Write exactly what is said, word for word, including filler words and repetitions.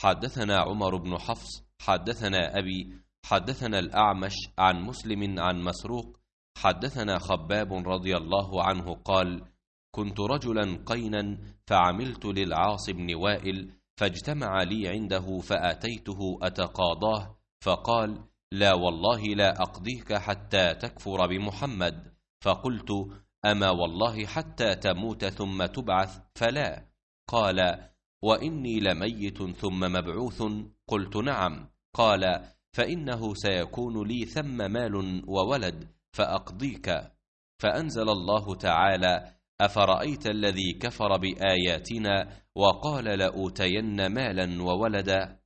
حدثنا عمر بن حفص حدثنا أبي حدثنا الأعمش عن مسلم عن مسروق حدثنا خباب رضي الله عنه قال: كنت رجلا قينا فعملت للعاص بن وائل فاجتمع لي عنده فأتيته أتقاضاه فقال: لا والله لا أقضيك حتى تكفر بمحمد. فقلت: أما والله حتى تموت ثم تبعث؟ فلا. قال: وإني لميت ثم مبعوث؟ قلت: نعم. قال: فإنه سيكون لي ثم مال وولد فأقضيك. فأنزل الله تعالى: أفرأيت الذي كفر بآياتنا وقال لأوتين مالا وولدا